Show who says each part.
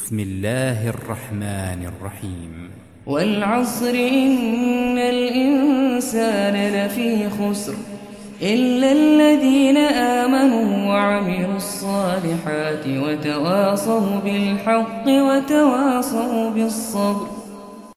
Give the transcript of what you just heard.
Speaker 1: بسم الله الرحمن الرحيم
Speaker 2: والعصر إن الإنسان لفي خسر إلا الذين آمنوا وعملوا الصالحات وتواصوا بالحق وتواصوا بالصبر